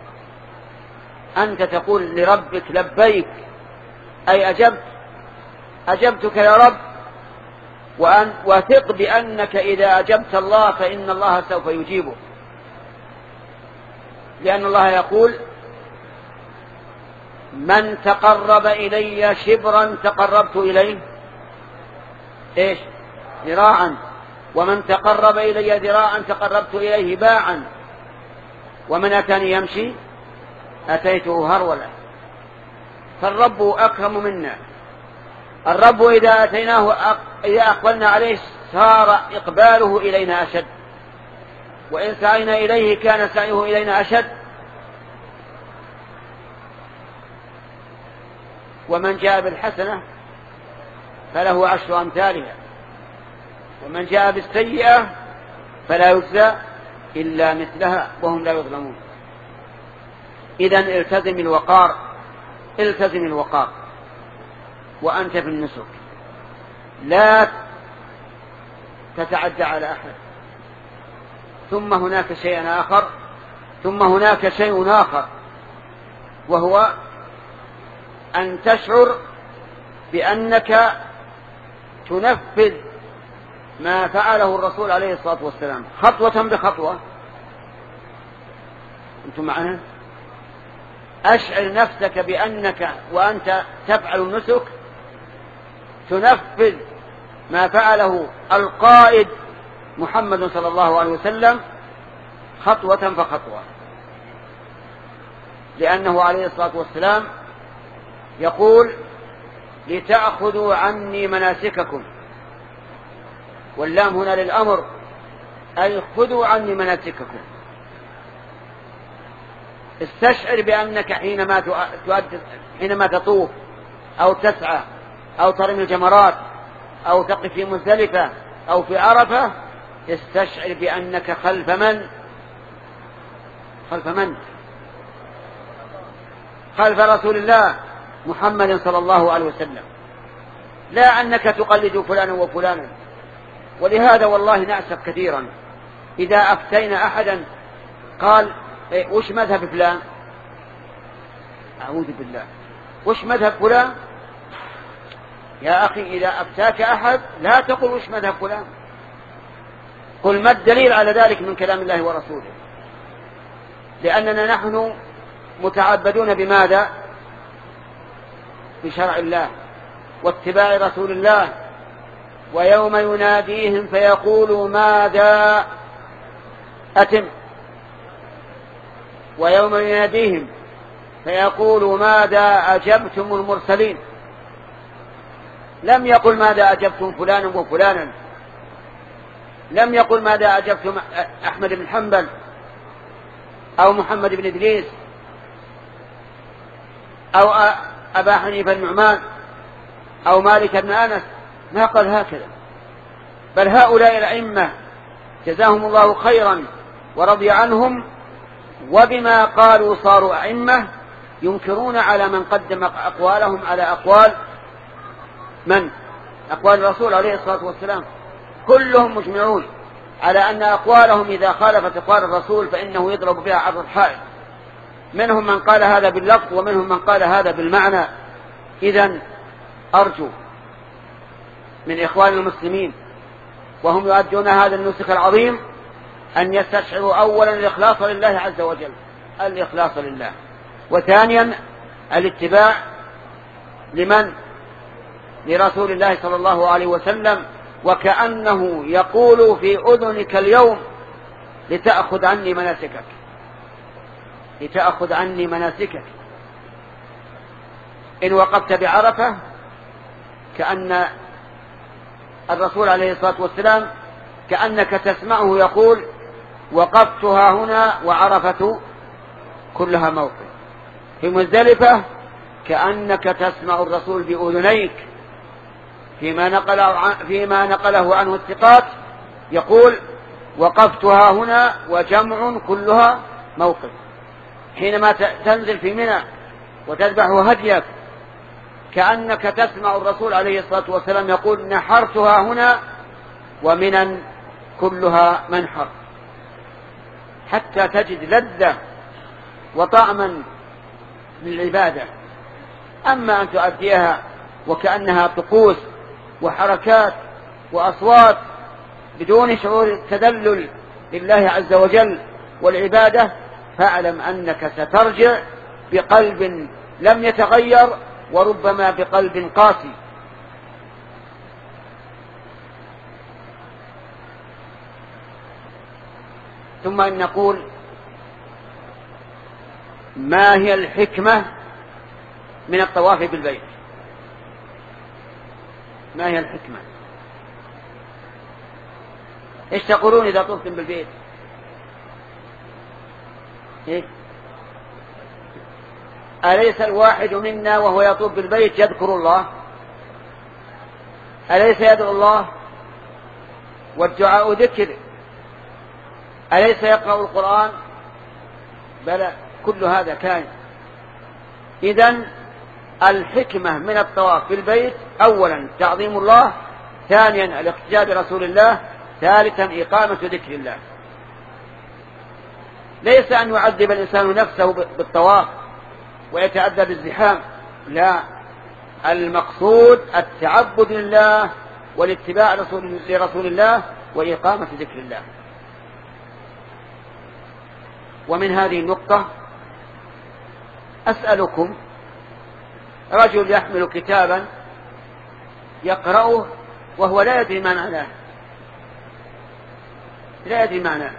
أنت تقول لربك لبيك أي أجبت، أجبتك يا رب، وأن وثق بأنك إذا أجبت الله فإن الله سوف يجيبه، لأن الله يقول: من تقرب إلي شبرا تقربت إليه إيش ذراعا، ومن تقرب إلي ذراعا تقربت إليه باعا، ومن أتاني يمشي أتيته هرولا. فالرب أكرم منا. الرب إذا أتيناه إذا أقبلنا عليه صار إقباله إلينا أشد، وإن سعينا إليه كان سعيه إلينا أشد. ومن جاء بالحسنة فله عشر أمثالها، ومن جاء بالسيئة فلا يجزى إلا مثلها وهم لا يظلمون. إذن التزم الوقار، التزم الوقار وأنت في النسك، لا تتعدى على أحد. ثم هناك شيء آخر ثم هناك شيء آخر وهو أن تشعر بأنك تنفذ ما فعله الرسول عليه الصلاة والسلام خطوة بخطوة. أنتم معنا؟ أشعر نفسك بأنك وأنت تفعل النسك تنفذ ما فعله القائد محمد صلى الله عليه وسلم خطوة فخطوة، لأنه عليه الصلاة والسلام يقول: لتأخذوا عني مناسككم، واللام هنا للأمر، أي خذوا عني مناسككم. استشعر بأنك حينما حينما تطوف أو تسعى أو ترمي الجمرات أو تقف في مزدلفة أو في عرفة، استشعر بأنك خلف من؟ خلف من؟ خلف رسول الله محمد صلى الله عليه وسلم، لا أنك تقلد فلانا وفلانا. ولهذا والله نأسف كثيرا إذا أفتينا أحدا قال إيه وش مذهب فلان؟ أعوذ بالله، وش مذهب فلان؟ يا أخي إذا أفتاك أحد لا تقل وش مذهب فلان، قل ما الدليل على ذلك من كلام الله ورسوله. لأننا نحن متعبدون بماذا؟ بشرع الله واتباع رسول الله. ويوم يناديهم فيقول ماذا أتم ويوم يناديهم فيقول ماذا أجبتم المرسلين. لم يقل ماذا أجبتم فلانا وفلانا، لم يقل ماذا أجبتم أحمد بن حنبل أو محمد بن إدريس أو أبا حنيفة النعمان أو مالك بن أنس، ما قال هكذا. بل هؤلاء الأئمة جزاهم الله خيرا ورضي عنهم، وبما قالوا صاروا أئمة، ينكرون على من قدم أقوالهم على أقوال من؟ أقوال الرسول عليه الصلاة والسلام. كلهم مجمعون على أن أقوالهم إذا خالفت أقوال الرسول فإنه يضرب بها عرض الحائط. منهم من قال هذا باللفظ ومنهم من قال هذا بالمعنى. إذن أرجو من إخوان المسلمين وهم يؤدون هذا النسك العظيم أن يستشعروا أولا الإخلاص لله عز وجل، الإخلاص لله، وثانيا الاتباع لمن؟ لرسول الله صلى الله عليه وسلم، وكأنه يقول في أذنك اليوم لتأخذ عني مناسكك، لتأخذ عني مناسكك. إن وقفت بعرفة كأن الرسول عليه الصلاة والسلام كأنك تسمعه يقول وقفتها هنا وعرفة كلها موقف. في مزدلفة كأنك تسمع الرسول بأذنيك فيما نقله, فيما نقله عنه الثقات يقول وقفتها هنا وجمع كلها موقف. حينما تنزل في منى وتذبح هديك كأنك تسمع الرسول عليه الصلاة والسلام يقول نحرتها هنا ومنى كلها منحر، حتى تجد لذة وطعما للعبادة. أما أن تؤديها وكأنها طقوس وحركات وأصوات بدون شعور التذلل لله عز وجل والعبادة، فاعلم أنك سترجع بقلب لم يتغير، وربما بقلب قاسي. ثم أن نقول ما هي الحكمة من الطواف بالبيت؟ ما هي الحكمة؟ إيش تقولون إذا طفتم بالبيت؟ إيه؟ أليس الواحد منا وهو يطوف بالبيت يذكر الله؟ أليس يدعو الله؟ والدعاء ذكر. أليس يقرأ القرآن؟ بلى، كل هذا كان. إذن الحكمة من الطواف بالبيت أولا تعظيم الله، ثانيا الاقتداء برسول الله، ثالثا إقامة ذكر الله. ليس أن يعذب الإنسان نفسه بالطواف ويتأدى بالزحام، لا، المقصود التعبد لله والاتباع لرسول الله وإقامة ذكر الله. ومن هذه النقطة أسألكم، رجل يحمل كتابا يقرأه وهو لا يدري ما معناه، لا يدري معناه،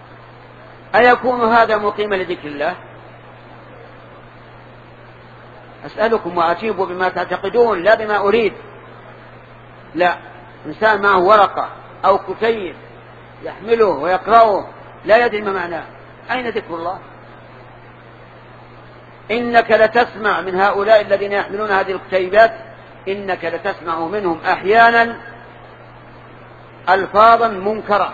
أيكون هذا مقيما لذكر الله؟ أسألكم وأجيب بما تعتقدون لا بما أريد. لا، إنسان معه ورقة أو كتيب يحمله ويقرأه لا يدري ما معناه، أين ذكر الله؟ إنك لتسمع من هؤلاء الذين يحملون هذه الكتيبات، إنك لتسمع منهم أحيانا ألفاظا منكرة.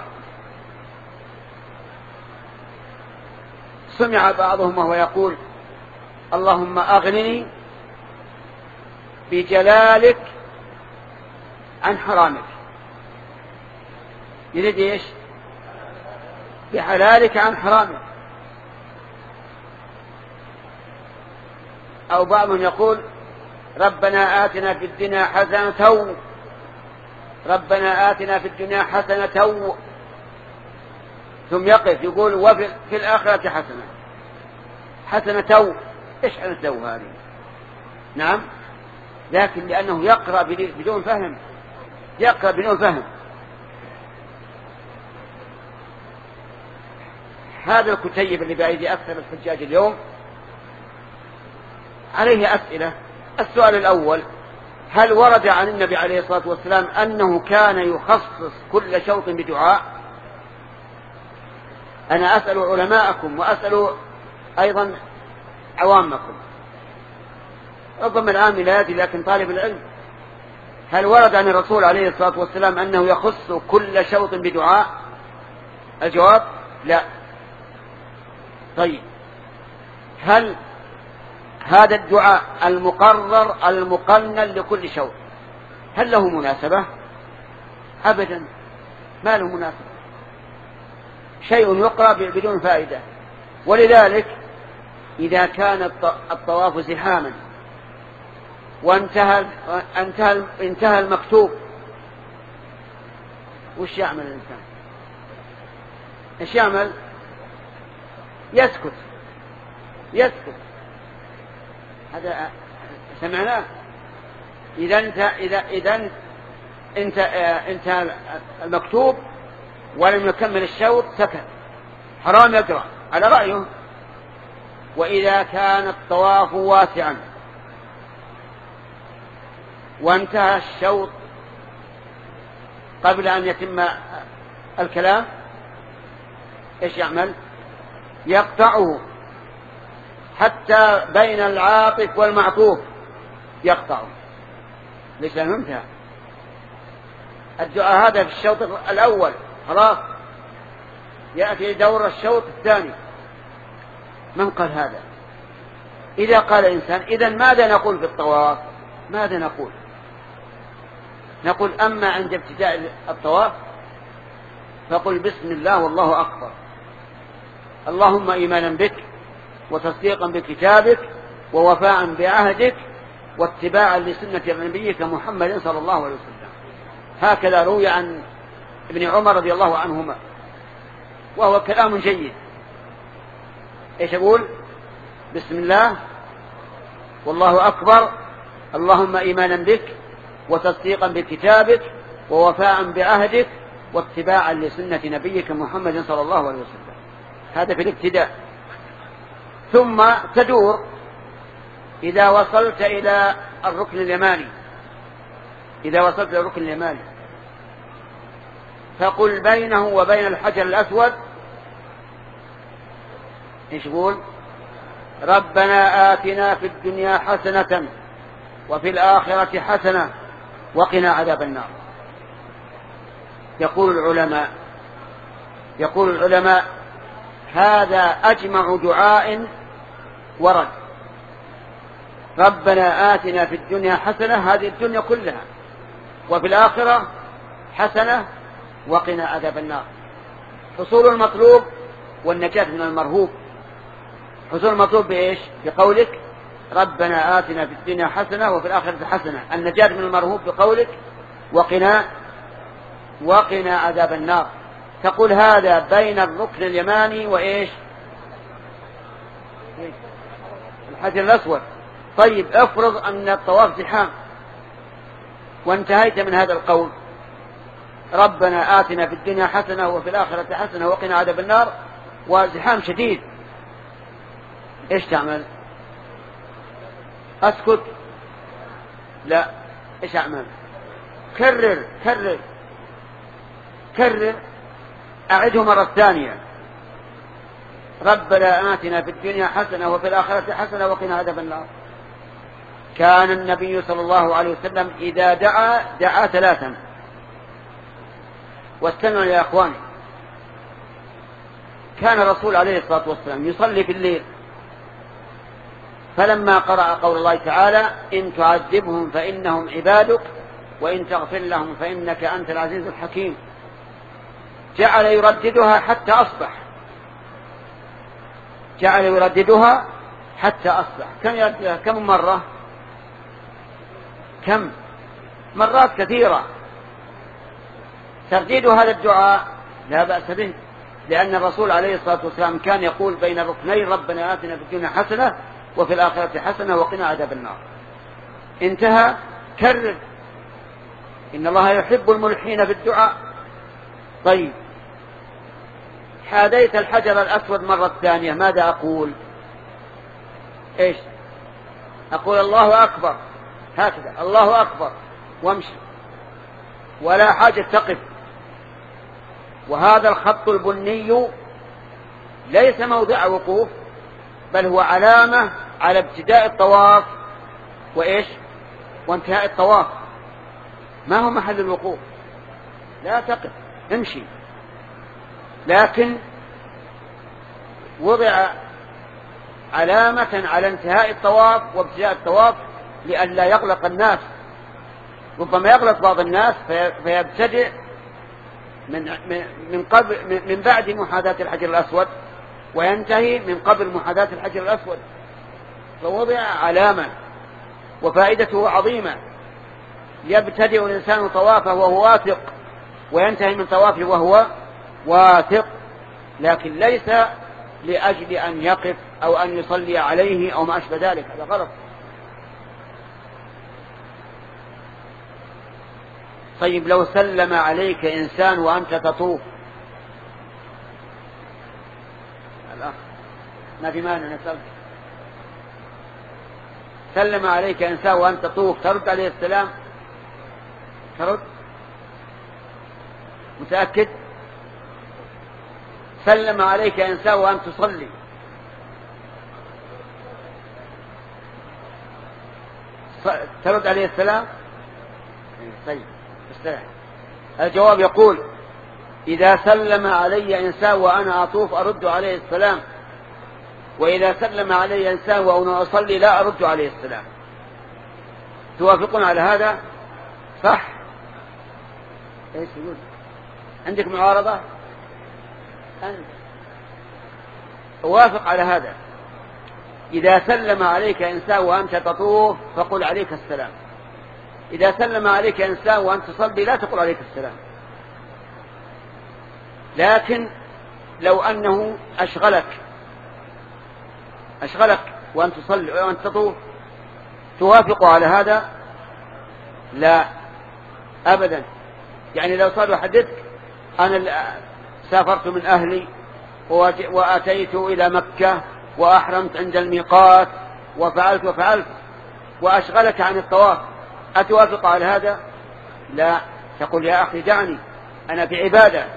سمع بعضهم وهو يقول اللهم أغنني بجلالك عن حرامك، يريد إيش؟ بحلالك عن حرامك. أو بعضهم يقول ربنا آتنا في الدنيا حسنة، ربنا آتنا في الدنيا حسنة، ثم يقف يقول وفي في الآخرة حسنة. حسنة إيش حسنة هذه؟ نعم، لكن لأنه يقرأ بدون فهم، يقرأ بدون فهم. هذا الكتيب اللي بأيدي أكثر الحجاج اليوم عليه أسئلة. السؤال الأول: هل ورد عن النبي عليه الصلاة والسلام أنه كان يخصص كل شوط بدعاء؟ أنا أسأل علماءكم وأسأل أيضا عوامكم، ربما العام لا يدري لكن طالب العلم، هل ورد عن الرسول عليه الصلاة والسلام أنه يخص كل شوط بدعاء؟ الجواب: لا. طيب، هل هذا الدعاء المقرر المقنن لكل شوط هل له مناسبة؟ أبدا، ما له مناسبة، شيء يقرأ بدون فائدة. ولذلك إذا كان الطواف زحاما وانتهى انتهى انتهى المكتوب، وش يعمل الإنسان؟ ايش يعمل؟ يسكت يسكت هذا سمعناه. إذا انت إذا إذا انت انتهى المكتوب ولم يكمل الشوط سكت، حرام يقرأ على رأيه. وإذا كان الطواف واسعا وانتهى الشوط قبل أن يتم الكلام، ايش يعمل؟ يقطعه حتى بين العاطف والمعطوف يقطعه. ليس فهمتها؟ الدعاء هذا في الشوط الأول خلاص، يأتي دور الشوط الثاني. من قال هذا؟ إذا قال إنسان إذن ماذا نقول في الطواف؟ ماذا نقول؟ نقول أما عند ابتداء الطواف فقل بسم الله والله أكبر، اللهم إيمانا بك وتصديقا بكتابك ووفاء بعهدك واتباعا لسنة نبيك محمد صلى الله عليه وسلم. هكذا روي عن ابن عمر رضي الله عنهما، وهو كلام جيد. ايش يقول؟ بسم الله والله أكبر، اللهم إيمانا بك وتصديقا بكتابك ووفاء بعهدك واتباعا لسنة نبيك محمد صلى الله عليه وسلم. هذا في الابتداء. ثم تدور إذا وصلت إلى الركن اليماني، إذا وصلت إلى الركن اليماني فقل بينه وبين الحجر الأسود إيش يقول؟ ربنا آتنا في الدنيا حسنة وفي الآخرة حسنة وقنا عذاب النار. يقول العلماء يقول العلماء هذا أجمع دعاء ورد. ربنا آتنا في الدنيا حسنة، هذه الدنيا كلها، وفي الآخرة حسنة وقنا عذاب النار. حصول المطلوب والنجاة من المرهوب. حصول المطلوب بإيش؟ بقولك ربنا آتنا في الدنيا حسنة وفي الآخرة حسنة. النجاة من المرهوب بقولك وقنا وقنا عذاب النار. تقول هذا بين الركن اليماني وإيش؟ الحجر الأسود. طيب افرض أن الطواف زحام وانتهيت من هذا القول ربنا آتنا في الدنيا حسنة وفي الآخرة حسنة وقنا عذاب النار، وزحام شديد، ايش تعمل؟ أسكت؟ لا. إيش أعمل؟ كرر كرر كرر. أعده مرة ثانية. ربنا آتنا في الدنيا حسنة وفي الآخرة حسنة وقنا عذاب النار. كان النبي صلى الله عليه وسلم إذا دعا دعا ثلاثا. واستمعوا يا أخواني، كان الرسول عليه الصلاة والسلام يصلي في الليل، فلما قرأ قول الله تعالى إن تعذبهم فإنهم عبادك وإن تغفر لهم فإنك أنت العزيز الحكيم، جعل يرددها حتى أصبح. جعل يرددها حتى أصبح. كم يرددها؟ كم مرة؟ كم مرات كثيرة. ترديد هذا الدعاء لا بأس به، لأن الرسول عليه الصلاة والسلام كان يقول بين ركني ربنا آتنا في الدنيا حسنة وفي الآخرة حسنة وقنا عذاب النار. انتهى. كرر. إن الله يحب الملحين في الدعاء. طيب، حاديت الحجر الأسود مرة ثانية، ماذا أقول؟ إيش أقول؟ الله أكبر، هكذا الله أكبر وامشي، ولا حاجة تقف. وهذا الخط البني ليس موضع وقوف، بل هو علامة على ابتداء الطواف وإيش وانتهاء الطواف، ما هو محل الوقوف. لا تقف، امشي. لكن وضع علامة على انتهاء الطواف وابتداء الطواف لئلا يغلق الناس. ربما يغلق بعض الناس فيبتدئ من من قبل من بعد محاذاة الحجر الأسود وينتهي من قبل محاذاة الحجر الأسود. فوضع علامة وفائدته عظيمة. يبتدئ الإنسان طوافه وهو واثق وينتهي من طوافه وهو واثق، لكن ليس لأجل أن يقف أو أن يصلي عليه أو ما أشبه ذلك، هذا غلط. طيب، لو سلم عليك إنسان وأنت تطوف، الأخ ما في مانع نسأل، سلم عليك إنسان وأنت تطوف، ترد عليه السلام؟ ترد؟ متأكد؟ سلم عليك إنسان وأنت تصلي، ترد عليه السلام؟ طيب، استرح. الجواب يقول إذا سلم علي إنسان وأنا أطوف أرد عليه السلام، وإذا سلم علي إنسان وأنا أصلي لا أرد عليه السلام. توافقون على هذا؟ صح؟ إيش يقول؟ عندك معارضة؟ أنت أوافق على هذا. إذا سلم عليك إنسان وأنت تطوف فقل عليك السلام. إذا سلم عليك إنسان وأنت تصلي لا تقل عليك السلام. لكن لو أنه أشغلك أشغلك وأنت تصلي وأنت تطوف توافق على هذا؟ لا أبدا. يعني لو صار حدثك أنا سافرت من أهلي وأتيت إلى مكة وأحرمت عند الميقات وفعلت وفعلت وأشغلك عن الطواف، أتوافق على هذا؟ لا، تقول يا أخي دعني أنا في عبادة.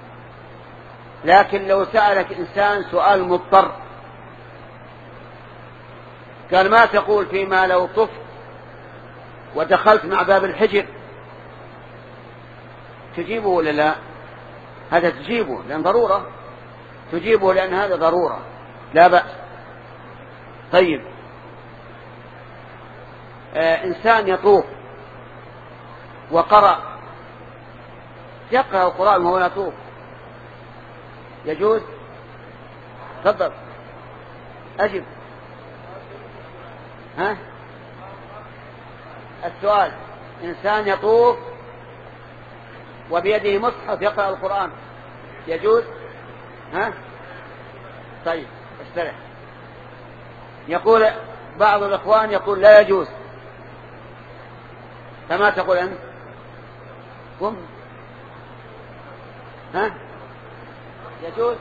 لكن لو سألك إنسان سؤال مضطر قال ما تقول فيما لو طفت ودخلت مع باب الحجر، تجيبه ولا لا؟ هذا تجيبه لأن ضرورة، تجيبه لأن هذا ضرورة، لا بأس. طيب، آه إنسان يطوف وقرأ يقرأ القرآن وهو يطوف، يجوز؟ تفضل أجب. ها؟ السؤال، إنسان يطوف وبيده مصحف يقرأ القرآن، يجوز؟ ها؟ طيب استرح. يقول بعض الإخوان يقول لا يجوز، فما تقول أنت؟ قم. ها؟ يجوز؟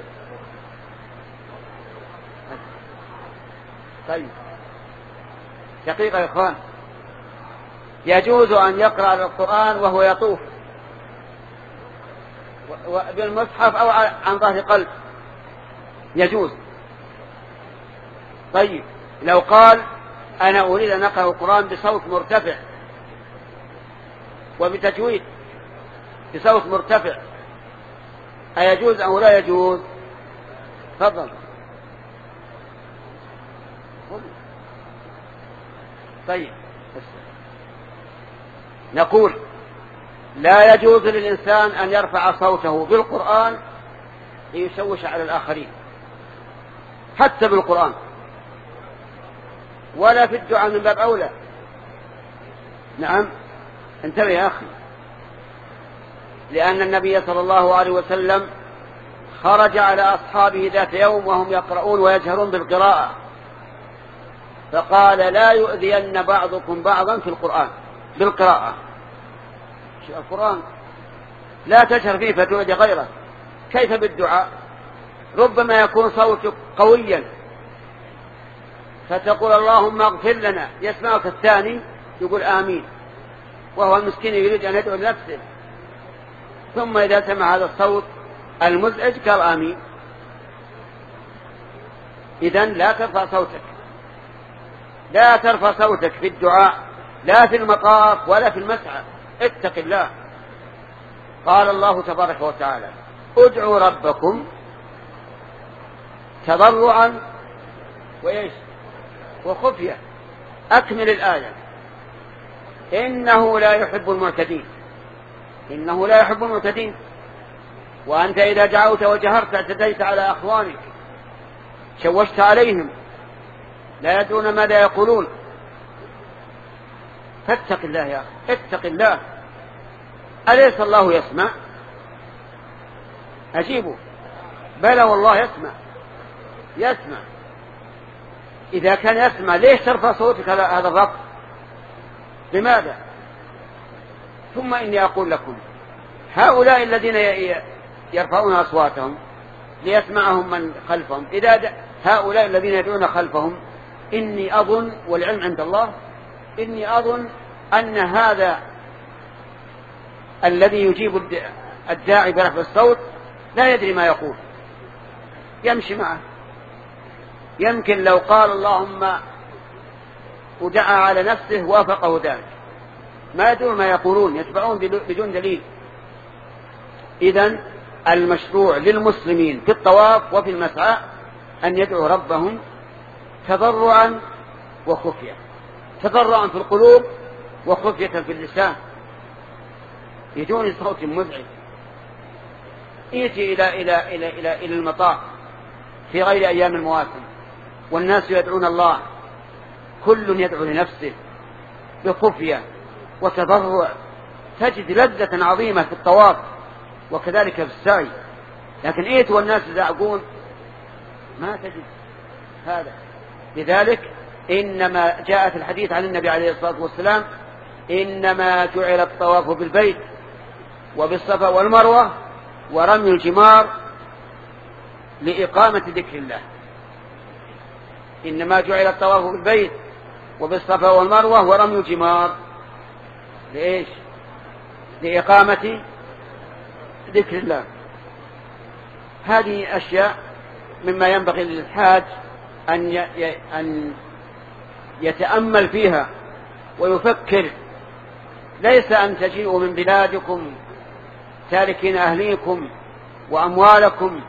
طيب دقيقة يا إخوان، يجوز أن يقرأ القرآن وهو يطوف بالمصحف أو عن ظهر قلب، يجوز. طيب لو قال أنا أريد أن أقرأ القرآن بصوت مرتفع وبتجويد بصوت مرتفع، أيجوز أو لا يجوز؟ تفضل. طيب نقول لا يجوز للإنسان أن يرفع صوته بالقرآن ليشوش على الآخرين، حتى بالقرآن، ولا في الدعاء من باب أولى. نعم انتبه يا أخي، لأن النبي صلى الله عليه وسلم خرج على أصحابه ذات يوم وهم يقرؤون ويجهرون بالقراءة، فقال لا يؤذين بعضكم بعضا في القرآن بالقراءة. القرآن لا تجهر فيه فتؤذي غيرك، كيف بالدعاء؟ ربما يكون صوتك قويا فتقول اللهم اغفر لنا، يسمعك الثاني يقول آمين وهو المسكين يريد أن يدعو لنفسه، ثم إذا سمع هذا الصوت المزعج قال آمين. إذن لا ترفع صوتك، لا ترفع صوتك في الدعاء، لا في المطاف ولا في المسعى، اتق الله. قال الله تبارك وتعالى ادعوا ربكم تضرعا وإيش وخفية. أكمل الآية، إنه لا يحب المعتدين، إنه لا يحب المعتدين. وأنت إذا دعوت وجهرت اعتديت على أخوانك، شوشت عليهم، لا يدرون ماذا يقولون. فاتق الله يا أخي، اتق الله. أليس الله يسمع؟ أجيبه، بلى والله يسمع، يسمع. إذا كان يسمع ليش ترفع صوتك هذا الرفع؟ لماذا؟ ثم إني أقول لكم هؤلاء الذين يرفعون أصواتهم ليسمعهم من خلفهم، إذا هؤلاء الذين يدعون خلفهم، إني أظن والعلم عند الله، إني أظن أن هذا الذي يجيب الداعي برفع الصوت لا يدري ما يقول، يمشي معه. يمكن لو قال اللهم ودعا على نفسه وافقه ذلك، ما يدرون ما يقولون، يتبعون بدون دليل. إذن المشروع للمسلمين في الطواف وفي المسعى أن يدعوا ربهم تضرعا وخفية، تضرعا في القلوب وخفية في اللسان بدون صوت مزعج. يأتي إلى, إلى, إلى, إلى, إلى المطاف في غير أيام المواسم والناس يدعون الله، كل يدعو لنفسه بخفية وتضرع، تجد لذة عظيمة في الطواف وكذلك في السعي. لكن إيت والناس يزعقون ما تجد هذا. لذلك إنما جاء في الحديث عن النبي عليه الصلاة والسلام إنما جعل الطواف بالبيت وبالصفا والمروة ورمي الجمار لإقامة ذكر الله. إنما جعل الطواف بالبيت وبالصفا والمروة ورمي الجمار لإيش؟ لإقامة ذكر الله. هذه أشياء مما ينبغي للحاج أن أن يتأمل فيها ويفكر. ليس أن تجيئوا من بلادكم تاركين أهليكم وأموالكم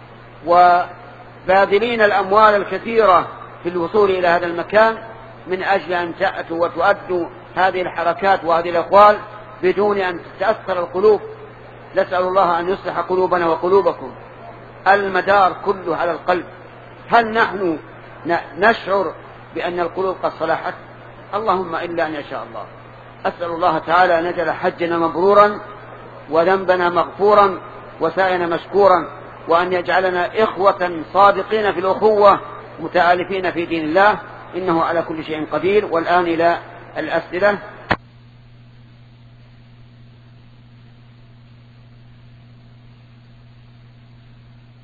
وباذلين الأموال الكثيرة في الوصول إلى هذا المكان من أجل أن تأتوا وتؤدوا هذه الحركات وهذه الأقوال بدون أن تتأثر القلوب. نسأل الله أن يصلح قلوبنا وقلوبكم. المدار كله على القلب. هل نحن نشعر بأن القلوب قد صلحت؟ اللهم إلا أن يشاء الله. أسأل الله تعالى أن يجعل حجنا مبرورا وذنبنا مغفورا وسعينا مشكورا، وأن يجعلنا إخوة صادقين في الأخوة متآلفين في دين الله، إنه على كل شيء قدير. والآن إلى الأسئلة.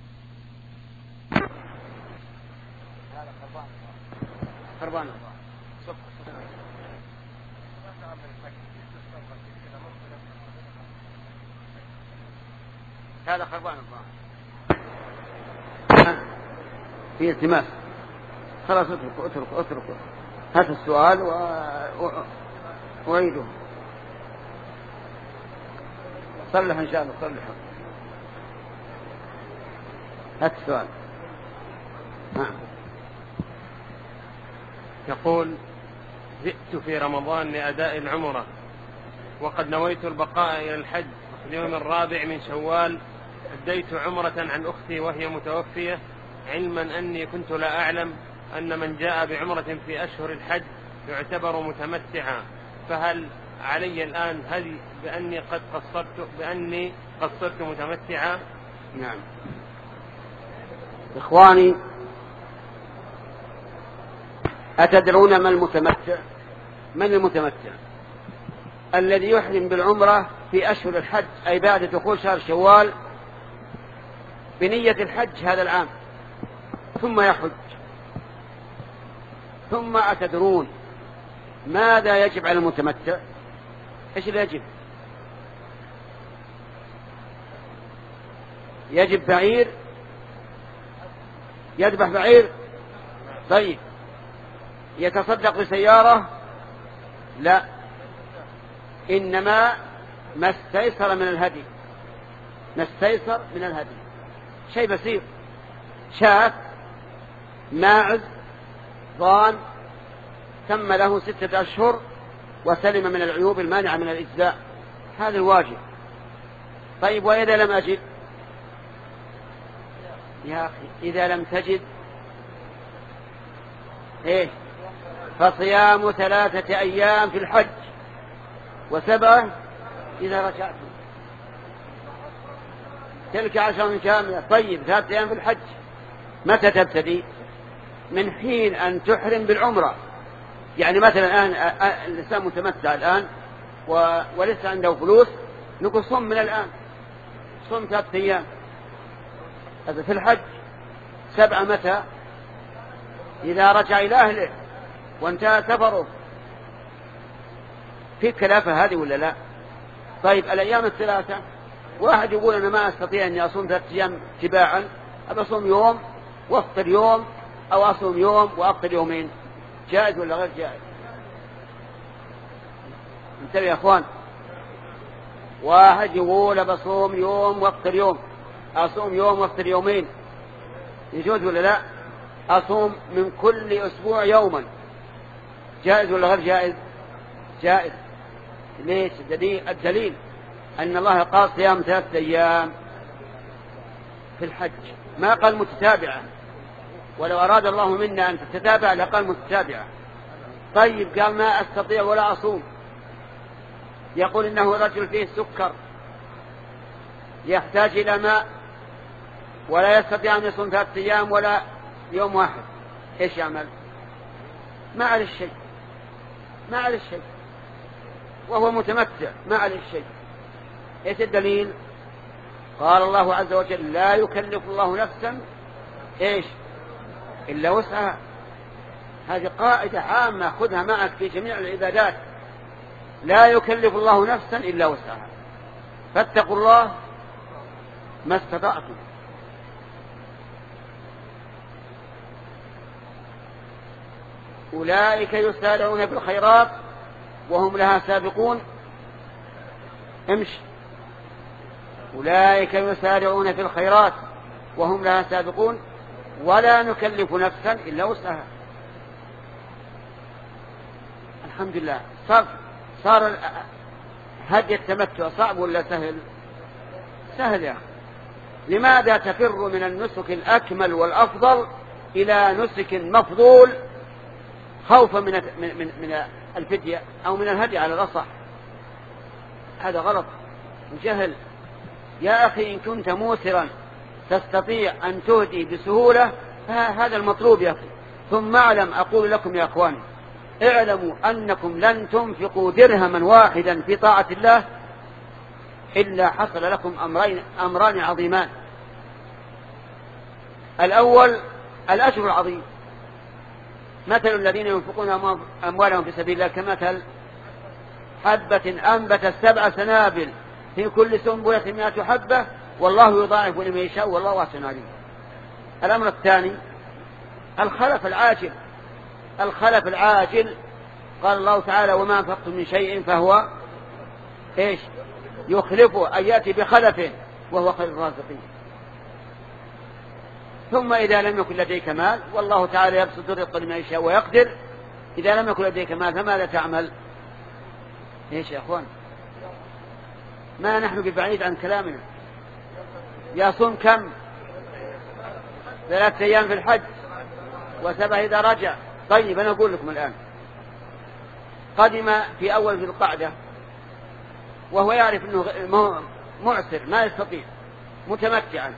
خربان هذا خربان الظاهر في التماس. خلاص اترك اترك اترك هات السؤال وعيده. صلح ان شاء الله صلح. هات السؤال. نعم. يقول: جئت في رمضان لأداء العمرة وقد نويت البقاء إلى الحج في اليوم الرابع من شوال. أديت عمرة عن أختي وهي متوفية، علما أني كنت لا أعلم أن من جاء بعمرة في أشهر الحج يعتبر متمتعا، فهل علي الآن هدي بأني قد قصرت بأني قصرت متمتعا؟ نعم. إخواني، أتدرون ما المتمتع؟ من المتمتع؟ الذي يحرم بالعمرة في أشهر الحج، أي بعد دخول شهر شوال بنية الحج هذا العام، ثم يحج. ثم أتدرون ماذا يجب على المتمتع؟ إيش اللي يجب؟ يجب بعير، يذبح بعير. طيب، يتصدق بسيارة؟ لا، إنما ما استيسر من الهدي، ما استيسر من الهدي شيء بسيط، شاة، ماعز، ضان، تم له ستة أشهر وسلم من العيوب المانعة من الإجزاء، هذا الواجب. طيب، وإذا لم أجد؟ يا أخي إذا لم تجد إيه؟ فصيام ثلاثة أيام في الحج وسبعة إذا رجعتم، تلك عشرة كاملة. طيب، ثلاثة أيام في الحج متى تبتدي؟ من حين أن تحرم بالعمرة. يعني مثلا الآن الإنسان متمتع الآن ولسه عنده فلوس، نقول صم من الآن، صم ثلاثة أيام. هذا في الحج. سبعة متى؟ إذا رجع إلى أهله وانتهى سفره. في خلافة هذه ولا لا؟ طيب، الأيام الثلاثة، واحد يقول أنا ما أستطيع أني أصوم ثلاثة أيام تباعا، أبى أصوم يوم وأفطر يوم، أو أصوم يوم وأفطر يومين، جائز ولا غير جائز؟ انتبه يا أخوان. واحد يقول أبى أصوم يوم وأفطر يوم، أصوم يوم وأفطر يومين، يجوز ولا لا؟ أصوم من كل أسبوع يوما، جائز ولا غير جائز؟ جائز. ليش؟ الدليل, الدليل أن الله قال صيام ثلاثة أيام في الحج، ما قال متتابعة. ولو أراد الله منا أن تتتابع لقال متتابعة. طيب، قال ما أستطيع ولا أصوم، يقول إنه رجل فيه سكر يحتاج إلى ماء ولا يستطيع أن يصوم ثلاثة أيام ولا يوم واحد، إيش يعمل؟ ما عليه شيء، ما عليه شيء، وهو متمتع ما عليه شيء. إيش الدليل؟ قال الله عز وجل: لا يكلف الله نفسا إيش إلا وسعها. هذه قاعدة عامة خذها معك في جميع العبادات، لا يكلف الله نفسا إلا وسعها، فاتقوا الله ما استطعتم. أولئك يسارعون بالخيرات وهم لها سابقون. امشي. أولئك يسارعون في الخيرات وهم لها سابقون ولا نكلف نفسا إلا وسعها. الحمد لله. صار صار هدي التمتع صعب ولا سهل؟ سهل يا أخي. لماذا تفر من النسك الأكمل والأفضل إلى نسك مفضول خوفا من من من الفدية أو من الهدي على الأصح؟ هذا غلط وجهل. يا أخي، إن كنت موسرا تستطيع أن تهدي بسهولة فهذا المطلوب يا أخي. ثم اعلم، أقول لكم يا أخواني، اعلموا أنكم لن تنفقوا درهما واحدا في طاعة الله إلا حصل لكم أمرين أمران عظيمان. الأول الأجر العظيم، مثل الذين ينفقون أموالهم في سبيل الله كمثل حبة أنبتت سبع سنابل في كل سنبلة مئة حبة والله يضاعف لمن يشاء والله واسع عليم. الأمر الثاني الخلف العاجل. الخلف العاجل قال الله تعالى وما أنفقتم من شيء فهو إيش يخلفه أن يأتي بخلفه وهو خير الرازقين. ثم إذا لم يكن لديك مال والله تعالى يبسط الرزق لمن يشاء ويقدر، إذا لم يكن لديك مال فماذا تعمل؟ إيش يا أخوان؟ ما نحن ببعيد عن كلامنا. يصوم كم؟ ثلاثة أيام في الحج وسبع إذا رجع. طيب أنا أقول لكم الآن قدم في أول ذي القعدة وهو يعرف أنه معسر ما يستطيع متمتعا،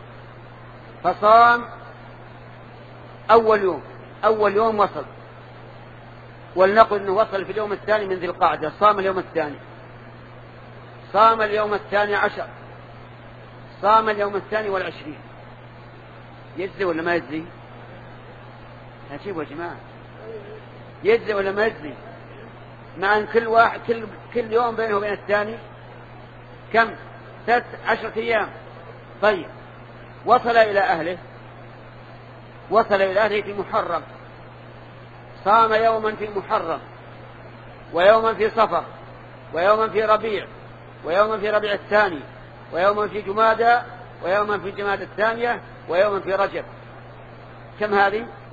فصام أول يوم. أول يوم وصل، ولنقل أنه وصل في اليوم الثاني من ذي القعدة، صام اليوم الثاني، صام اليوم الثاني عشر، صام اليوم الثاني والعشرين. يجزي ولا ما يجزي؟ هاتيبوا يا جماعة، يجزي ولا ما يجزي؟ مع أن كل واحد كل, كل يوم بينه وبين الثاني كم؟ ثلاث عشرة أيام. طيب وصل إلى أهله، وصل إلى أهله في محرم، صام يوما في محرم ويوما في صفر ويوما في ربيع ويوما في ربيع الثاني ويوما في جمادى ويوما في جمادى الثانية ويوما في رجب. كم هذه؟